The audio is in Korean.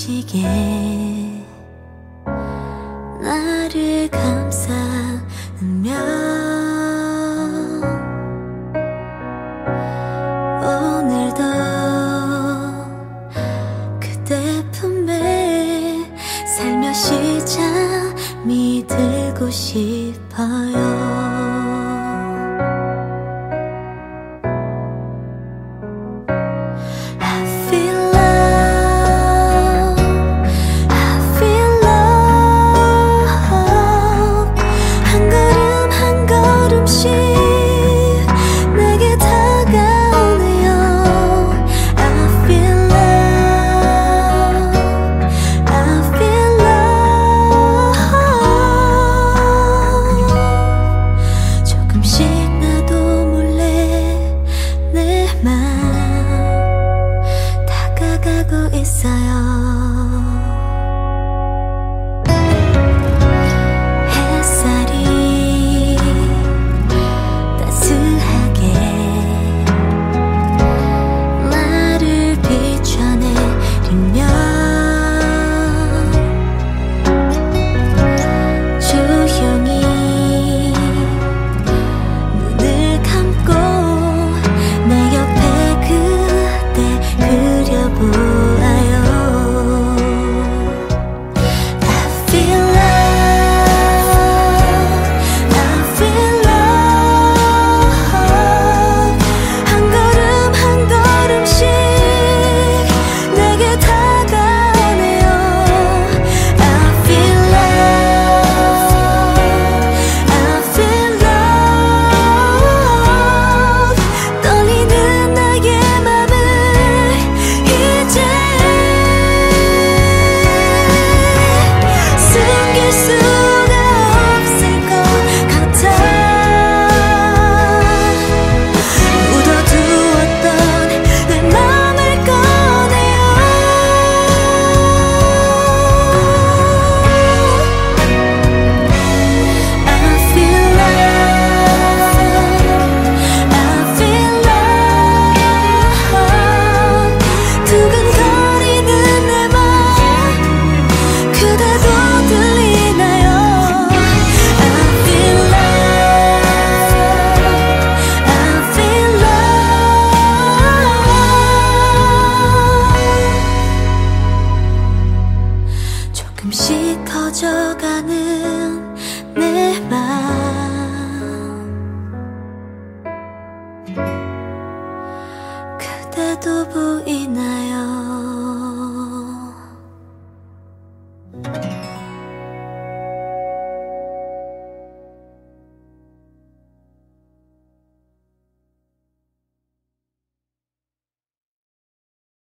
지게 나를 감싸면 오늘도 그대 품에 살며시 잠이 들고 싶어요. 다가가고 있어요. 햇살이 따스하게 나를 비춰내리면 조용히 눈을 감고 내 옆에 그대 그려보아요. I feel love, I feel love. 한 걸음 한 걸음씩 내게 다가오네요. I feel love, I feel love. 떨리는 나의 맘을 이제 숨길 수가 없을 것 같아. 묻어두었던 내 맘을 꺼내요. I feel love, I feel love. 두근거리는 내 맘 그대도 들리나요? I feel love, I feel love. 조금씩 커져가는 내 맘 그대도 보이나요?